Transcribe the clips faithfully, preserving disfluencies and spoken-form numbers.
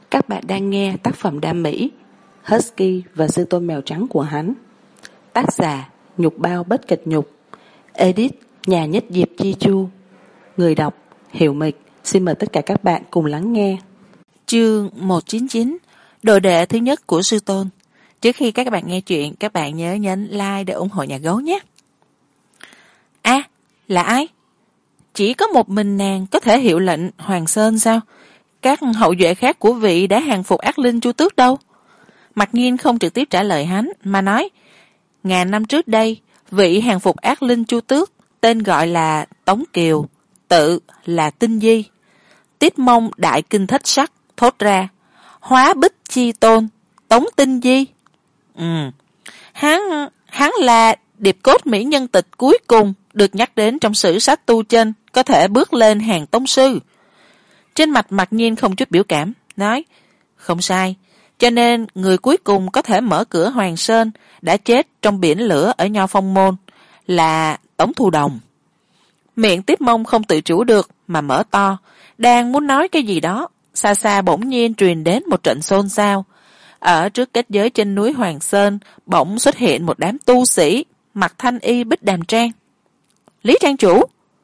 Các bạn đang nghe tác phẩm đam mỹ Husky và sư tôn mèo trắng của hắn. Tác giả Nhục Bao Bất Kịch Nhục. Edit Nhà Nhất Diệp Chi Chu. Người đọc Hiểu Mịch. Xin mời tất cả các bạn cùng lắng nghe. Chương một trăm chín mươi chín. Đồ đệ thứ nhất của sư tôn. Trước khi các bạn nghe chuyện, các bạn nhớ nhấn like để ủng hộ nhà gấu nhé. À, là ai? Chỉ có một mình nàng có thể hiệu lệnh Hoàng Sơn sao? Các hậu duệ khác của vị đã hàng phục ác linh Chu Tước đâu? Mặc nhiên không trực tiếp trả lời hắn, mà nói, ngàn năm trước đây, vị hàng phục ác linh Chu Tước, tên gọi là Tống Kiều, tự là Tinh Di. Tiếp mông đại kinh thất sắc, thốt ra, hóa bích chi tôn, Tống Tinh Di. Ừ, hắn, hắn là điệp cốt mỹ nhân tịch cuối cùng được nhắc đến trong sử sách tu chân, có thể bước lên hàng tông sư. Trên mặt Mặc Nhiên không chút biểu cảm, nói, không sai, cho nên người cuối cùng có thể mở cửa Hoàng Sơn đã chết trong biển lửa ở Nho Phong Môn là Tống Thu Đồng. Miệng Tiếp Mông không tự chủ được mà mở to, đang muốn nói cái gì đó, xa xa bỗng nhiên truyền đến một trận xôn xao. Ở trước kết giới trên núi Hoàng Sơn bỗng xuất hiện một đám tu sĩ mặc thanh y bích đàm trang. Lý Trang Chủ!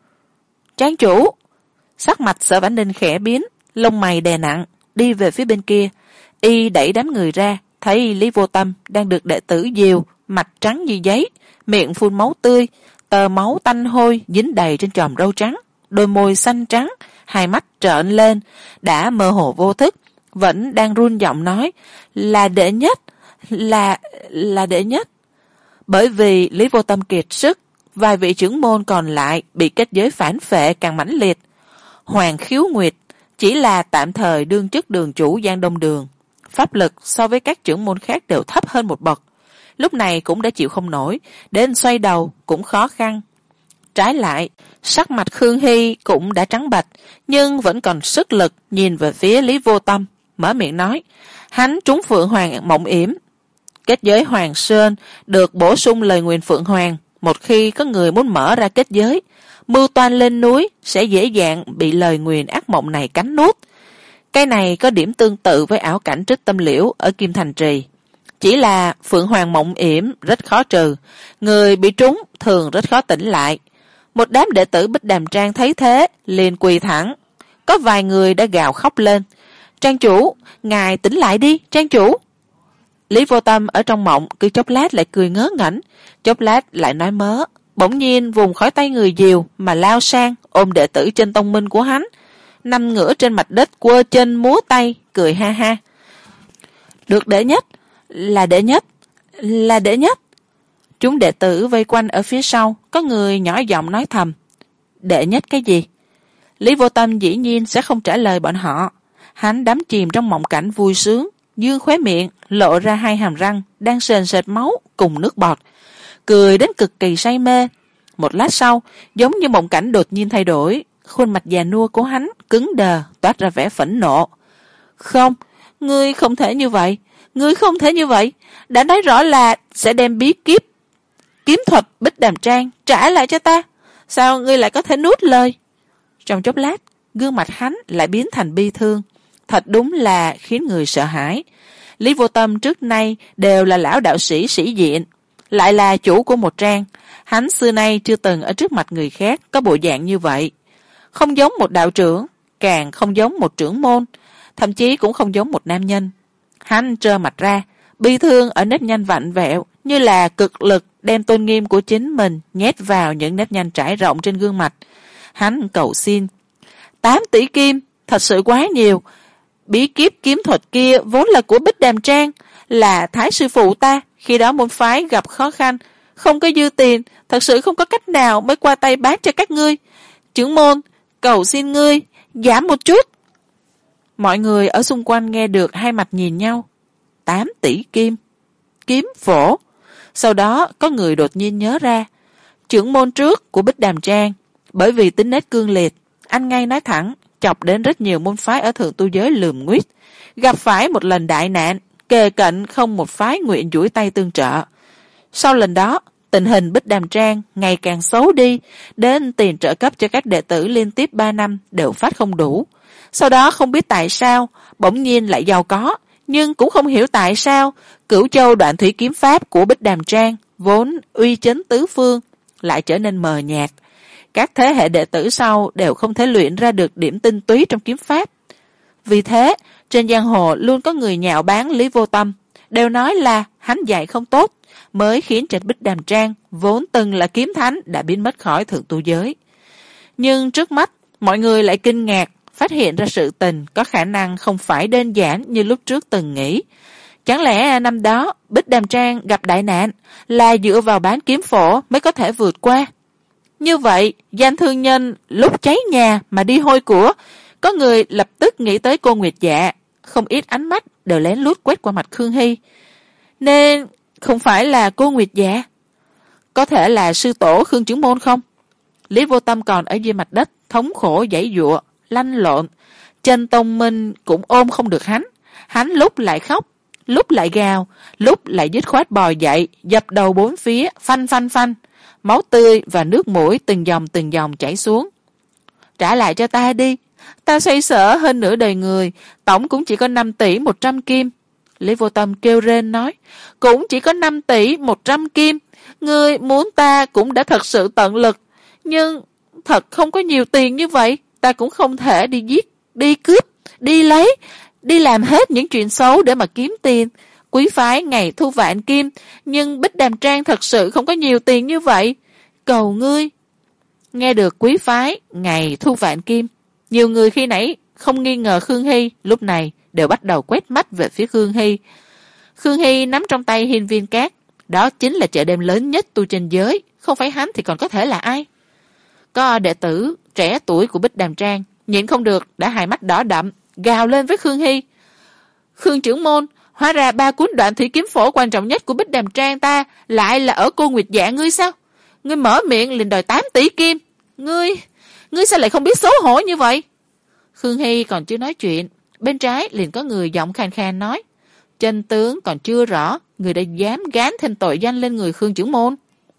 Trang Chủ! Sắc mặt Sở Vãn Ninh khẽ biến, lông mày đè nặng, đi về phía bên kia. Y đẩy đám người ra, thấy Lý Vô Tâm đang được đệ tử dìu, mặt trắng như giấy, miệng phun máu tươi, tờ máu tanh hôi dính đầy trên chòm râu trắng, đôi môi xanh trắng, hai mắt trợn lên, đã mơ hồ vô thức, vẫn đang run giọng nói, là đệ nhất, là, là đệ nhất. Bởi vì Lý Vô Tâm kiệt sức, vài vị trưởng môn còn lại bị kết giới phản phệ càng mãnh liệt. Hoàng Khiếu Nguyệt chỉ là tạm thời đương chức đường chủ Giang Đông Đường, pháp lực so với các trưởng môn khác đều thấp hơn một bậc, lúc này cũng đã chịu không nổi, đến xoay đầu cũng khó khăn. Trái lại, sắc mặt Khương Hy cũng đã trắng bệch, nhưng vẫn còn sức lực nhìn về phía Lý Vô Tâm, mở miệng nói, hắn trúng Phượng Hoàng mộng yểm. Kết giới Hoàng Sơn được bổ sung lời nguyền Phượng Hoàng, một khi có người muốn mở ra kết giới, mưu toan lên núi sẽ dễ dàng bị lời nguyền ác mộng này cắn nuốt. Cái này có điểm tương tự với ảo cảnh Trích Tâm Liễu ở Kim Thành Trì. Chỉ là Phượng Hoàng mộng yểm rất khó trừ, người bị trúng thường rất khó tỉnh lại. Một đám đệ tử Bích Đàm Trang thấy thế, liền quỳ thẳng. Có vài người đã gào khóc lên. Trang chủ, ngài tỉnh lại đi, Trang chủ. Lý Vô Tâm ở trong mộng cứ chốc lát lại cười ngớ ngẩn, chốc lát lại nói mớ. Bỗng nhiên vùng khỏi tay người dìu mà lao sang ôm đệ tử trên tông minh của hắn, nằm ngửa trên mặt đất quơ chân múa tay, cười ha ha. Được đệ nhất, là đệ nhất, là đệ nhất. Chúng đệ tử vây quanh ở phía sau, có người nhỏ giọng nói thầm, đệ nhất cái gì? Lý Vô Tâm dĩ nhiên sẽ không trả lời bọn họ. Hắn đắm chìm trong mộng cảnh vui sướng, dương khóe miệng lộ ra hai hàm răng đang sền sệt máu cùng nước bọt, cười đến cực kỳ say mê. Một lát sau, giống như mộng cảnh đột nhiên thay đổi, khuôn mặt già nua của hắn cứng đờ, toát ra vẻ phẫn nộ. Không, ngươi không thể như vậy, ngươi không thể như vậy, đã nói rõ là sẽ đem bí kíp kiếm thuật Bích Đàm Trang trả lại cho ta, sao ngươi lại có thể nuốt lời? Trong chốc lát, gương mặt hắn lại biến thành bi thương, thật đúng là khiến người sợ hãi. Lý Vô Tâm trước nay đều là lão đạo sĩ sĩ diện, lại là chủ của một trang, hắn xưa nay chưa từng ở trước mặt người khác có bộ dạng như vậy. Không giống một đạo trưởng, càng không giống một trưởng môn, thậm chí cũng không giống một nam nhân. Hắn trơ mặt ra, bi thương ở nếp nhăn vặn vẹo, như là cực lực đem tôn nghiêm của chính mình nhét vào những nếp nhăn trải rộng trên gương mặt. Hắn cầu xin, tám tỷ kim, thật sự quá nhiều. Bí kíp kiếm thuật kia vốn là của Bích Đàm Trang, là thái sư phụ ta, khi đó môn phái gặp khó khăn, không có dư tiền, thật sự không có cách nào mới qua tay bán cho các ngươi. Trưởng môn, cầu xin ngươi, giảm một chút. Mọi người ở xung quanh nghe được hai mặt nhìn nhau. Tám tỷ kim. Kiếm phổ. Sau đó có người đột nhiên nhớ ra, trưởng môn trước của Bích Đàm Trang, bởi vì tính nết cương liệt, anh ngay nói thẳng, chọc đến rất nhiều môn phái ở thượng tu giới lườm nguýt, gặp phải một lần đại nạn, kề cận không một phái nguyện duỗi tay tương trợ. Sau lần đó, tình hình Bích Đàm Trang ngày càng xấu đi, đến tiền trợ cấp cho các đệ tử liên tiếp ba năm đều phát không đủ. Sau đó không biết tại sao, bỗng nhiên lại giàu có, nhưng cũng không hiểu tại sao, Cửu Châu Đoạn Thủy kiếm pháp của Bích Đàm Trang vốn uy chấn tứ phương lại trở nên mờ nhạt. Các thế hệ đệ tử sau đều không thể luyện ra được điểm tinh túy trong kiếm pháp. Vì thế, trên giang hồ luôn có người nhạo báng Lý Vô Tâm, đều nói là hắn dạy không tốt, mới khiến cho Bích Đàm Trang vốn từng là kiếm thánh đã biến mất khỏi thượng tu giới. Nhưng trước mắt, mọi người lại kinh ngạc, phát hiện ra sự tình có khả năng không phải đơn giản như lúc trước từng nghĩ. Chẳng lẽ năm đó Bích Đàm Trang gặp đại nạn là dựa vào bán kiếm phổ mới có thể vượt qua? Như vậy, danh thương nhân lúc cháy nhà mà đi hôi của, có người lập tức nghĩ tới cô Nguyệt Dạ, không ít ánh mắt đều lén lút quét qua mặt Khương Hy. Nên không phải là cô Nguyệt Dạ, có thể là sư tổ Khương Trưởng Môn không? Lý Vô Tâm còn ở dưới mặt đất thống khổ giãy giụa, lăn lộn, Chân Tông Minh cũng ôm không được hắn, hắn lúc lại khóc, lúc lại gào, lúc lại dứt khoát bò dậy, dập đầu bốn phía, phanh phanh phanh, máu tươi và nước mũi từng dòng từng dòng chảy xuống. Trả lại cho ta đi, ta xoay sở hơn nửa đời người, tổng cũng chỉ có năm tỷ một trăm kim. Lý Vô Tâm kêu rên nói, cũng chỉ có năm tỷ một trăm kim, ngươi muốn ta cũng đã thật sự tận lực, nhưng thật không có nhiều tiền như vậy, ta cũng không thể đi giết, đi cướp, đi lấy, đi làm hết những chuyện xấu để mà kiếm tiền. Quý phái ngày thu vạn kim, nhưng Bích Đàm Trang thật sự không có nhiều tiền như vậy. Cầu ngươi. Nghe được quý phái ngày thu vạn kim, nhiều người khi nãy không nghi ngờ Khương Hy, lúc này đều bắt đầu quét mắt về phía Khương Hy. Khương Hy nắm trong tay hiên viên cát, đó chính là chợ đêm lớn nhất tu trên giới, không phải hắn thì còn có thể là ai? Có đệ tử trẻ tuổi của Bích Đàm Trang nhịn không được đã hai mắt đỏ đậm, gào lên với Khương Hy. Khương Trưởng Môn, hóa ra ba cuốn Đoạn Thủy kiếm phổ quan trọng nhất của Bích Đàm Trang ta lại là ở cô Nguyệt Dạ ngươi sao? Ngươi mở miệng liền đòi tám tỷ kim. Ngươi, ngươi sao lại không biết xấu hổ như vậy? Khương Hy còn chưa nói chuyện, bên trái liền có người giọng khàn khàn nói, chân tướng còn chưa rõ, người đã dám gán thêm tội danh lên người Khương Trưởng Môn.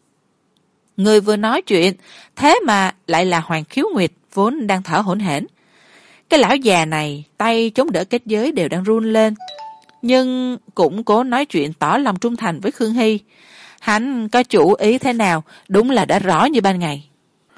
Người vừa nói chuyện, thế mà lại là Hoàng Khiếu Nguyệt vốn đang thở hổn hển. Cái lão già này, tay chống đỡ kết giới đều đang run lên, nhưng cũng cố nói chuyện tỏ lòng trung thành với Khương Hy. Hắn có chủ ý thế nào, đúng là đã rõ như ban ngày.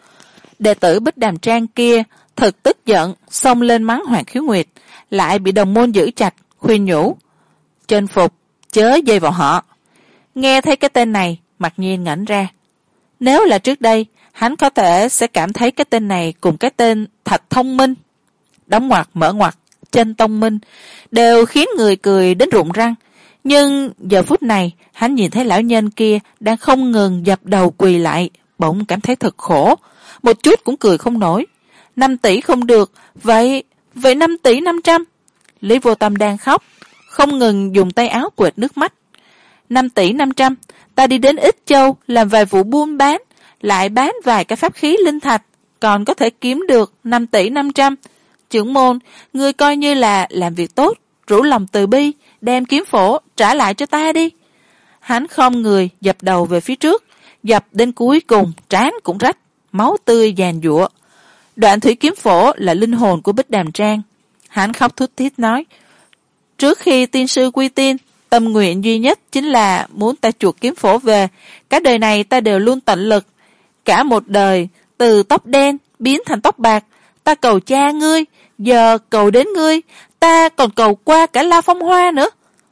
Đệ tử Bích Đàm Trang kia thật tức giận, xông lên mắng Hoàng Khiếu Nguyệt, lại bị đồng môn giữ chặt, khuyên nhủ. Trên phục, chớ dây vào họ. Nghe thấy cái tên này, Mặc Nhiên ngẩn ra. Nếu là trước đây, hắn có thể sẽ cảm thấy cái tên này cùng cái tên Thạch Thông Minh, đóng ngoặc mở ngoặc, Chân Tông Minh, đều khiến người cười đến rụng răng. Nhưng giờ phút này, hắn nhìn thấy lão nhân kia đang không ngừng dập đầu quỳ lại, bỗng cảm thấy thật khổ, một chút cũng cười không nổi. Năm tỷ không được, vậy, vậy năm tỷ năm trăm. Lý Vô Tâm đang khóc, không ngừng dùng tay áo quệt nước mắt. Năm tỷ năm trăm, ta đi đến Ích Châu làm vài vụ buôn bán, lại bán vài cái pháp khí linh thạch, còn có thể kiếm được năm tỷ năm trăm. Trưởng môn, ngươi coi như là làm việc tốt, rủ lòng từ bi, đem kiếm phổ trả lại cho ta đi. Hắn khom người dập đầu về phía trước, dập đến cuối cùng trán cũng rách, máu tươi giàn giụa. Đoạn Thủy kiếm phổ là linh hồn của Bích Đàm Trang. Hắn khóc thút thít nói, trước khi tiên sư quy tiên, tâm nguyện duy nhất chính là muốn ta chuộc kiếm phổ về. Cả đời này ta đều luôn tận lực, cả một đời từ tóc đen biến thành tóc bạc, ta cầu cha ngươi, giờ cầu đến ngươi, ta còn cầu qua cả La Phong Hoa nữa.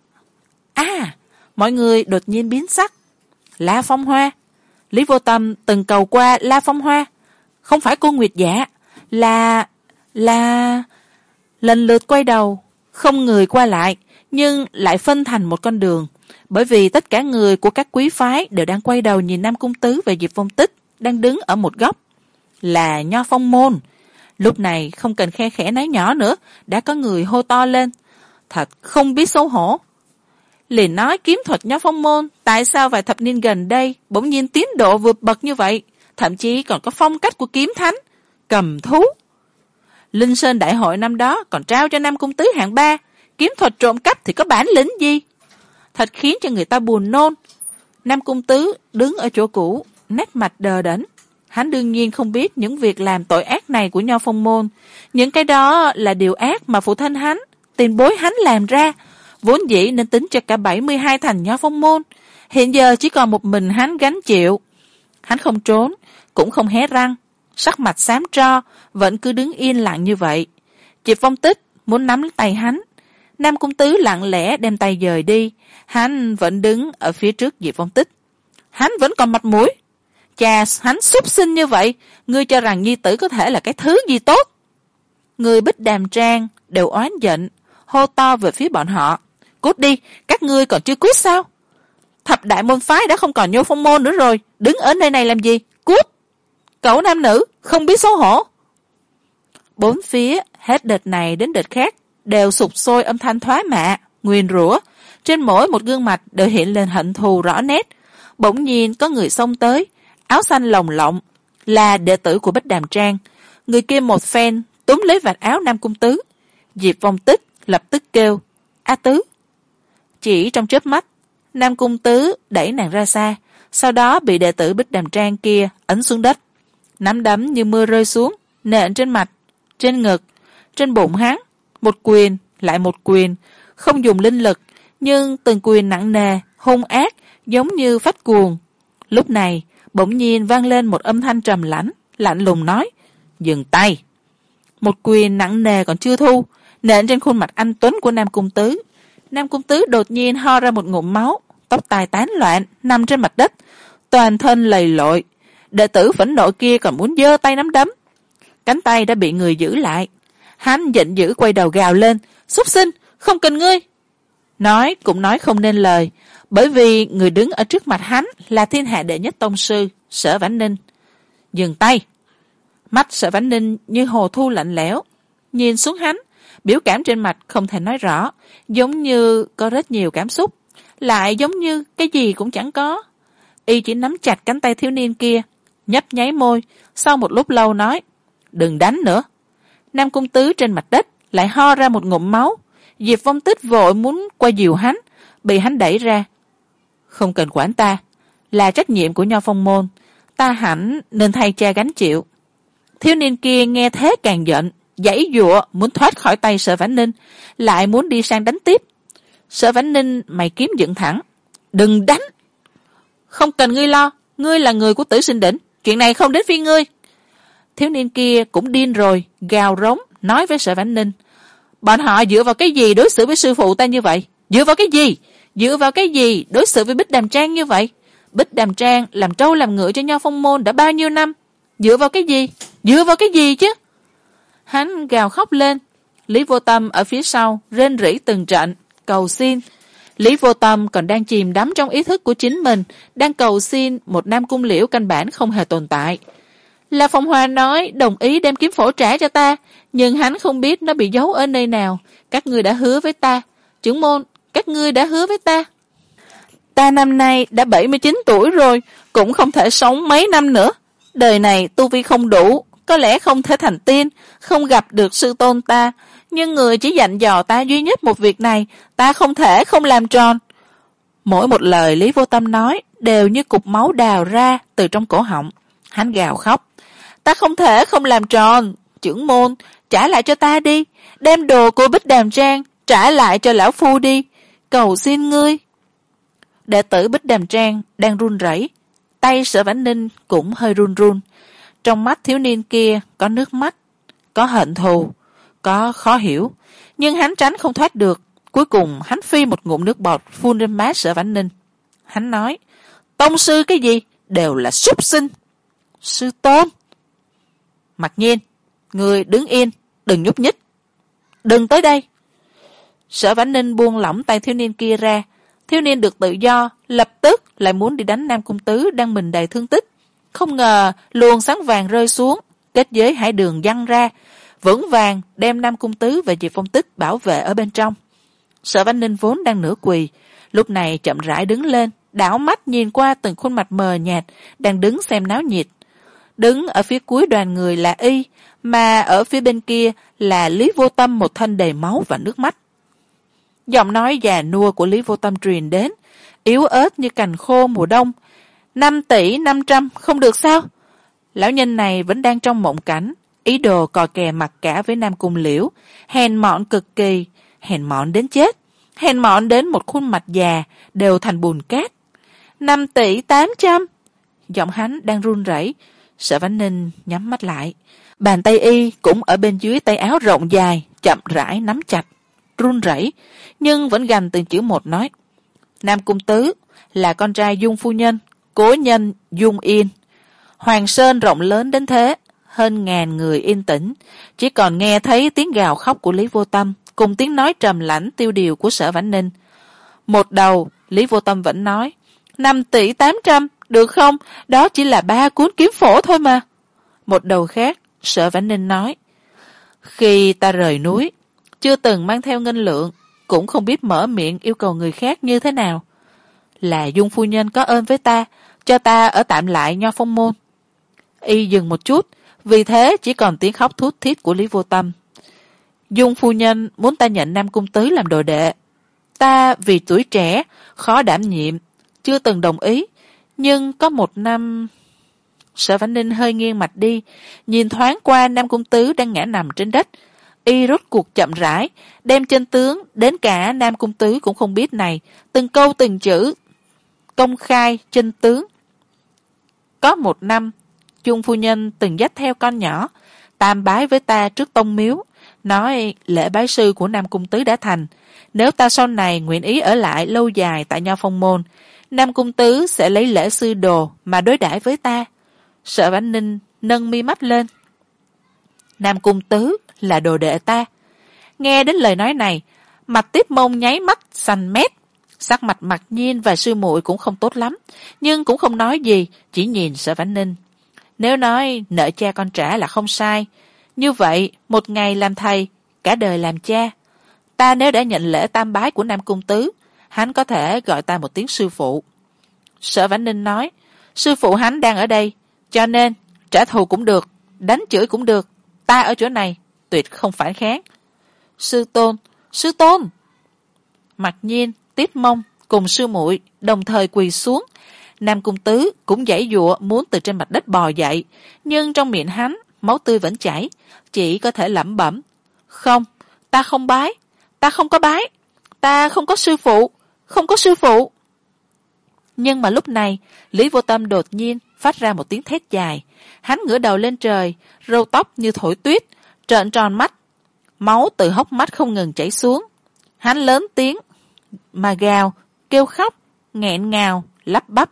À, mọi người đột nhiên biến sắc. La Phong Hoa? Lý Vô Tâm từng cầu qua La Phong Hoa, không phải cô Nguyệt Dạ, là... là... Lần lượt quay đầu, không người qua lại, nhưng lại phân thành một con đường, bởi vì tất cả người của các quý phái đều đang quay đầu nhìn Nam Cung Tứ và Diệp Phong Tích đang đứng ở một góc, là Nho Phong Môn. Lúc này không cần khe khẽ nói nhỏ nữa, đã có người hô to lên, thật không biết xấu hổ. Liền nói kiếm thuật Nho Phong Môn tại sao vài thập niên gần đây bỗng nhiên tiến độ vượt bậc như vậy, thậm chí còn có phong cách của kiếm thánh, cầm thú. Linh Sơn Đại hội năm đó còn trao cho Nam Cung Tứ hạng ba, kiếm thuật trộm cắp thì có bản lĩnh gì? Thật khiến cho người ta buồn nôn. Nam Cung Tứ đứng ở chỗ cũ, nét mặt đờ đẫn. Hắn đương nhiên không biết những việc làm tội ác này của Nho Phong Môn. Những cái đó là điều ác mà phụ thân hắn, tiền bối hắn làm ra, vốn dĩ nên tính cho cả bảy mươi hai thành Nho Phong Môn. Hiện giờ chỉ còn một mình hắn gánh chịu. Hắn không trốn, cũng không hé răng, sắc mặt xám tro, vẫn cứ đứng yên lặng như vậy. Diệp Phong Tích muốn nắm tay hắn. Nam Cung Tứ lặng lẽ đem tay dời đi. Hắn vẫn đứng ở phía trước Diệp Phong Tích. Hắn vẫn còn mặt mũi. Cha hắn súc sinh như vậy, ngươi cho rằng nhi tử có thể là cái thứ gì tốt? Người Bích Đàm Trang đều oán giận, hô to về phía bọn họ. Cút đi, các ngươi còn chưa cút sao? Thập đại môn phái đã không còn Nhô Phong Môn nữa rồi, đứng ở nơi này làm gì? Cút! Cậu nam nữ, không biết xấu hổ. Bốn phía, hết đợt này đến đợt khác, đều sục sôi âm thanh thoá mạ, nguyền rủa. Trên mỗi một gương mặt đều hiện lên hận thù rõ nét. Bỗng nhiên có người xông tới, áo xanh lồng lộng, là đệ tử của Bích Đàm Trang. Người kia một phen túm lấy vạt áo Nam Cung Tứ. Diệp Phong Tích lập tức kêu, A Tứ. Chỉ trong chớp mắt, Nam Cung Tứ đẩy nàng ra xa, sau đó bị đệ tử Bích Đàm Trang kia ấn xuống đất. Nắm đấm như mưa rơi xuống, nện trên mặt, trên ngực, trên bụng hắn. Một quyền, lại một quyền, không dùng linh lực, nhưng từng quyền nặng nề, hung ác, giống như phách cuồng. Lúc này, bỗng nhiên vang lên một âm thanh trầm lãnh, lạnh lùng nói, dừng tay. Một quyền nặng nề còn chưa thu, nện trên khuôn mặt anh tuấn của Nam Cung Tứ. Nam Cung Tứ đột nhiên ho ra một ngụm máu, tóc tai tán loạn, nằm trên mặt đất, toàn thân lầy lội. Đệ tử phẫn nộ kia còn muốn giơ tay nắm đấm. Cánh tay đã bị người giữ lại. Hắn giận dữ quay đầu gào lên, súc sinh, không cần ngươi. Nói cũng nói không nên lời, bởi vì người đứng ở trước mặt hắn là thiên hạ đệ nhất tông sư, Sở Vãn Ninh. Dừng tay. Mắt Sở Vãn Ninh như hồ thu lạnh lẽo, nhìn xuống hắn, biểu cảm trên mặt không thể nói rõ, giống như có rất nhiều cảm xúc, lại giống như cái gì cũng chẳng có. Y chỉ nắm chặt cánh tay thiếu niên kia, nhấp nháy môi, sau một lúc lâu nói, đừng đánh nữa. Nam Cung Tứ trên mặt đất lại ho ra một ngụm máu. Diệp Phong Tích vội muốn qua dìu hắn, bị hắn đẩy ra. Không cần quản ta, là trách nhiệm của Nho Phong Môn, ta hẳn nên thay cha gánh chịu. Thiếu niên kia nghe thế càng giận, giãy giụa muốn thoát khỏi tay Sở Vãn Ninh, lại muốn đi sang đánh tiếp. Sở Vãn Ninh mày kiếm dựng thẳng, đừng đánh. Không cần ngươi lo, ngươi là người của Tử Sinh Đỉnh, chuyện này không đến phiên ngươi. Thiếu niên kia cũng điên rồi, gào rống nói với Sở Vãn Ninh, bọn họ dựa vào cái gì đối xử với sư phụ ta như vậy? Dựa vào cái gì? Dựa vào cái gì đối xử với Bích Đàm Trang như vậy? Bích Đàm Trang làm trâu làm ngựa cho Nho Phong Môn đã bao nhiêu năm? Dựa vào cái gì? Dựa vào cái gì chứ? Hắn gào khóc lên. Lý Vô Tâm ở phía sau rên rỉ từng trận, cầu xin. Lý Vô Tâm còn đang chìm đắm trong ý thức của chính mình, đang cầu xin một Nam Cung Liễu căn bản không hề tồn tại. La Phong Hoa nói đồng ý đem kiếm phổ trả cho ta, nhưng hắn không biết nó bị giấu ở nơi nào. Các ngươi đã hứa với ta, trưởng môn, các ngươi đã hứa với ta. Ta năm nay đã bảy mươi chín tuổi rồi, cũng không thể sống mấy năm nữa. Đời này tu vi không đủ, có lẽ không thể thành tiên, không gặp được sư tôn ta, nhưng người chỉ dặn dò ta duy nhất một việc này, ta không thể không làm tròn. Mỗi một lời Lý Vô Tâm nói đều như cục máu đào ra từ trong cổ họng. Hắn gào khóc, ta không thể không làm tròn, trưởng môn, trả lại cho ta đi, đem đồ của Bích Đàm Trang trả lại cho lão phu đi, cầu xin ngươi. Đệ tử Bích Đàm Trang đang run rẩy, tay Sở Vãn Ninh cũng hơi run run. Trong mắt thiếu niên kia có nước mắt, có hận thù, có khó hiểu, nhưng hắn tránh không thoát được. Cuối cùng hắn phi một ngụm nước bọt phun lên má Sở Vãn Ninh. Hắn nói, tông sư cái gì đều là súc sinh. Sư tôn. Mặc nhiên, người đứng yên, đừng nhúc nhích, đừng tới đây. Sở Vãn Ninh buông lỏng tay thiếu niên kia ra. Thiếu niên được tự do, lập tức lại muốn đi đánh Nam Cung Tứ đang mình đầy thương tích. Không ngờ luồng sáng vàng rơi xuống, kết giới hải đường văng ra, vững vàng đem Nam Cung Tứ và Diệp Phong Tích bảo vệ ở bên trong. Sở Vãn Ninh vốn đang nửa quỳ, lúc này chậm rãi đứng lên, đảo mắt nhìn qua từng khuôn mặt mờ nhạt đang đứng xem náo nhiệt. Đứng ở phía cuối đoàn người là y, mà ở phía bên kia là Lý Vô Tâm, một thân đầy máu và nước mắt. Giọng nói già nua của Lý Vô Tâm truyền đến, yếu ớt như cành khô mùa đông. Năm tỷ năm trăm không được sao? lão nhân này vẫn đang trong mộng cảnh, ý đồ cò kè mặc cả với Nam Cung Liễu, hèn mọn cực kỳ, hèn mọn đến chết, hèn mọn đến một khuôn mặt già đều thành bùn cát. Năm tỷ tám trăm. Giọng hắn đang run rẩy. Sở Vãn Ninh nhắm mắt lại, bàn tay y cũng ở bên dưới tay áo rộng dài chậm rãi nắm chặt, run rẩy nhưng vẫn gằn từng chữ một nói: Nam Cung Tứ là con trai Dung phu nhân, cố nhân Dung Yên. Hoàng Sơn rộng lớn đến thế, hơn ngàn người yên tĩnh, chỉ còn nghe thấy tiếng gào khóc của Lý Vô Tâm cùng tiếng nói trầm lãnh tiêu điều của Sở Vãn Ninh. Một đầu Lý Vô Tâm vẫn nói: năm tỷ tám trăm, được không? Đó chỉ là ba cuốn kiếm phổ thôi mà. Một đầu khác Sở Vãn Ninh nói: khi ta rời núi, chưa từng mang theo ngân lượng, cũng không biết mở miệng yêu cầu người khác như thế nào. Là Dung phu nhân có ơn với ta, cho ta ở tạm lại Nho Phong môn. Y dừng một chút, vì thế chỉ còn tiếng khóc thút thít của Lý Vô Tâm. Dung phu nhân muốn ta nhận Nam Cung Tứ làm đồ đệ. Ta vì tuổi trẻ, khó đảm nhiệm, chưa từng đồng ý. Nhưng có một năm... Sở Vãn Ninh hơi nghiêng mặt đi, nhìn thoáng qua Nam Cung Tứ đang ngã nằm trên đất. Y rốt cuộc chậm rãi, đem chân tướng đến cả Nam Cung Tứ cũng không biết này, từng câu từng chữ công khai chân tướng. Có một năm, Dung phu nhân từng dắt theo con nhỏ, tam bái với ta trước tông miếu, nói lễ bái sư của Nam Cung Tứ đã thành. Nếu ta sau này nguyện ý ở lại lâu dài tại Nho Phong môn, Nam Cung Tứ sẽ lấy lễ sư đồ mà đối đãi với ta. Sở Vãn Ninh nâng mi mắt lên. Nam Cung Tứ là đồ đệ ta. Nghe đến lời nói này, mặt Tiếp Mông nháy mắt xanh mét. Sắc mặt Mặc Nhiên và sư muội cũng không tốt lắm, nhưng cũng không nói gì, chỉ nhìn Sở Vãn Ninh. Nếu nói nợ cha con trả là không sai, như vậy một ngày làm thầy, cả đời làm cha. Ta nếu đã nhận lễ tam bái của Nam Cung Tứ, hắn có thể gọi ta một tiếng sư phụ. Sở Vãn Ninh nói: sư phụ hắn đang ở đây, cho nên trả thù cũng được, đánh chửi cũng được, ta ở chỗ này tuyệt không phản kháng. Sư tôn, sư tôn. Mặc Nhiên, Tiếp Mông cùng sư muội đồng thời quỳ xuống. Nam Cung Tứ cũng giãy giụa muốn từ trên mặt đất bò dậy, nhưng trong miệng hắn máu tươi vẫn chảy, chỉ có thể lẩm bẩm: không, ta không bái, ta không có bái, ta không có sư phụ, không có sư phụ. Nhưng mà lúc này Lý Vô Tâm đột nhiên phát ra một tiếng thét dài. Hắn ngửa đầu lên trời, râu tóc như thổi tuyết, trợn tròn mắt, máu từ hốc mắt không ngừng chảy xuống. Hắn lớn tiếng mà gào, kêu khóc, nghẹn ngào, lắp bắp: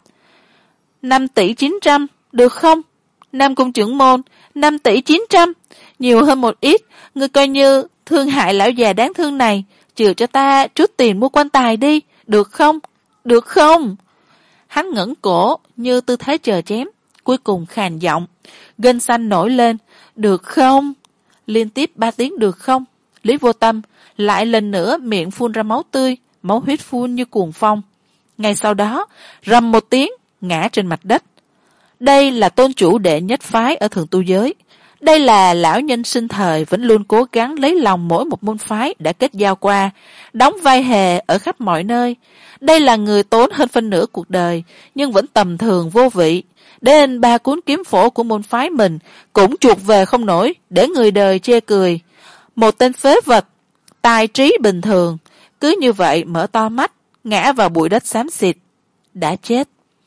năm tỷ chín trăm, được không? Nam Cung trưởng môn, năm tỷ chín trăm, nhiều hơn một ít, ngươi coi như thương hại lão già đáng thương này, chừa cho ta chút tiền mua quan tài đi, được không? Được không? Hắn ngẩng cổ như tư thế chờ chém, cuối cùng khàn giọng, gân xanh nổi lên: được không? Liên tiếp ba tiếng được không. Lý Vô Tâm lại lần nữa miệng phun ra máu tươi, máu huyết phun như cuồng phong. Ngay sau đó rầm một tiếng ngã trên mặt đất. Đây là tôn chủ đệ nhất phái ở Thường Tu giới. Đây là lão nhân sinh thời vẫn luôn cố gắng lấy lòng mỗi một môn phái đã kết giao qua, đóng vai hề ở khắp mọi nơi. Đây là người tốn hơn phân nửa cuộc đời, nhưng vẫn tầm thường vô vị. Đến ba cuốn kiếm phổ của môn phái mình cũng chuộc về không nổi, để người đời chê cười. Một tên phế vật, tài trí bình thường, cứ như vậy mở to mắt, ngã vào bụi đất xám xịt, đã chết.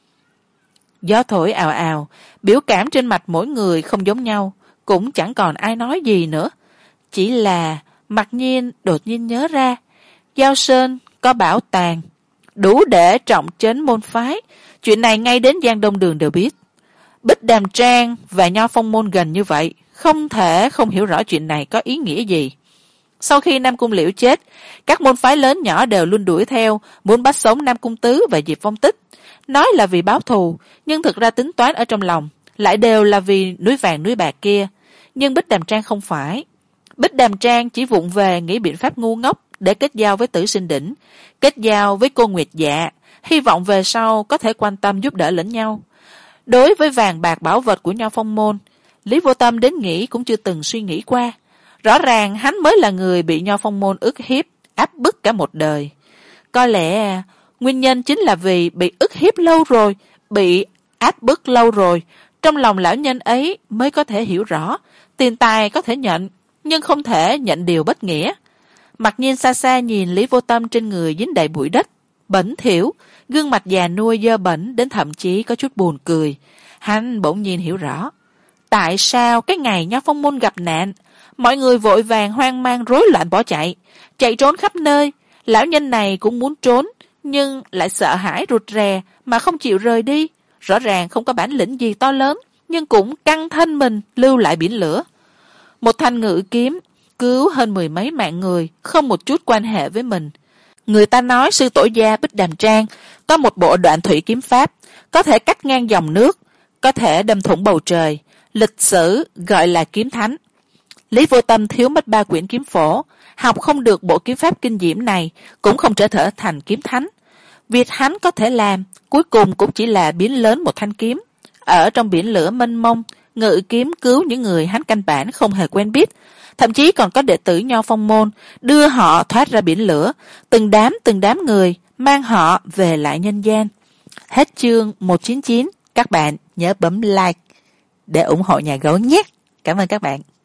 Gió thổi ào ào, biểu cảm trên mặt mỗi người không giống nhau, cũng chẳng còn ai nói gì nữa. Chỉ là Mặc Nhiên đột nhiên nhớ ra, Giao Sơn có bảo tàng, đủ để trọng trấn môn phái. Chuyện này ngay đến Giang Đông Đường đều biết. Bích Đàm Trang và Nho Phong môn gần như vậy, không thể không hiểu rõ chuyện này có ý nghĩa gì. Sau khi Nam Cung Liễu chết, các môn phái lớn nhỏ đều luôn đuổi theo, muốn bắt sống Nam Cung Tứ và Diệp Phong Tích. Nói là vì báo thù, nhưng thực ra tính toán ở trong lòng lại đều là vì núi vàng núi bạc kia. Nhưng Bích Đàm Trang không phải. Bích Đàm Trang chỉ vụng về nghĩ biện pháp ngu ngốc để kết giao với Tử Sinh Đỉnh, kết giao với cô Nguyệt Dạ, hy vọng về sau có thể quan tâm giúp đỡ lẫn nhau. Đối với vàng bạc bảo vật của Nho Phong môn, Lý Vô Tâm đến nghĩ cũng chưa từng suy nghĩ qua. Rõ ràng hắn mới là người bị Nho Phong môn ức hiếp, áp bức cả một đời. Có lẽ nguyên nhân chính là vì bị ức hiếp lâu rồi, bị áp bức lâu rồi, trong lòng lão nhân ấy mới có thể hiểu rõ, tiền tài có thể nhận, nhưng không thể nhận điều bất nghĩa. Mặc nhiên xa xa nhìn Lý Vô Tâm trên người dính đầy bụi đất, bẩn thỉu, gương mặt già nua dơ bẩn đến thậm chí có chút buồn cười. Hắn bỗng nhiên hiểu rõ, tại sao cái ngày Nho Phong Môn gặp nạn, mọi người vội vàng hoang mang rối loạn bỏ chạy, chạy trốn khắp nơi. Lão nhân này cũng muốn trốn, nhưng lại sợ hãi rụt rè mà không chịu rời đi. Rõ ràng không có bản lĩnh gì to lớn, nhưng cũng căng thân mình lưu lại biển lửa. Một thanh ngự kiếm cứu hơn mười mấy mạng người, không một chút quan hệ với mình. Người ta nói sư tổ gia Bích Đàm Trang có một bộ đoạn thủy kiếm pháp, có thể cắt ngang dòng nước, có thể đâm thủng bầu trời, lịch sử gọi là kiếm thánh. Lý Vô Tâm thiếu mất ba quyển kiếm phổ, học không được bộ kiếm pháp kinh diễm này, cũng không trở thể thành kiếm thánh. Việc hắn có thể làm, cuối cùng cũng chỉ là biến lớn một thanh kiếm. Ở trong biển lửa mênh mông, ngự kiếm cứu những người hắn căn bản không hề quen biết. Thậm chí còn có đệ tử Nho Phong Môn, đưa họ thoát ra biển lửa, từng đám từng đám người, mang họ về lại nhân gian. Hết chương một chín chín, các bạn nhớ bấm like để ủng hộ nhà gấu nhé. Cảm ơn các bạn.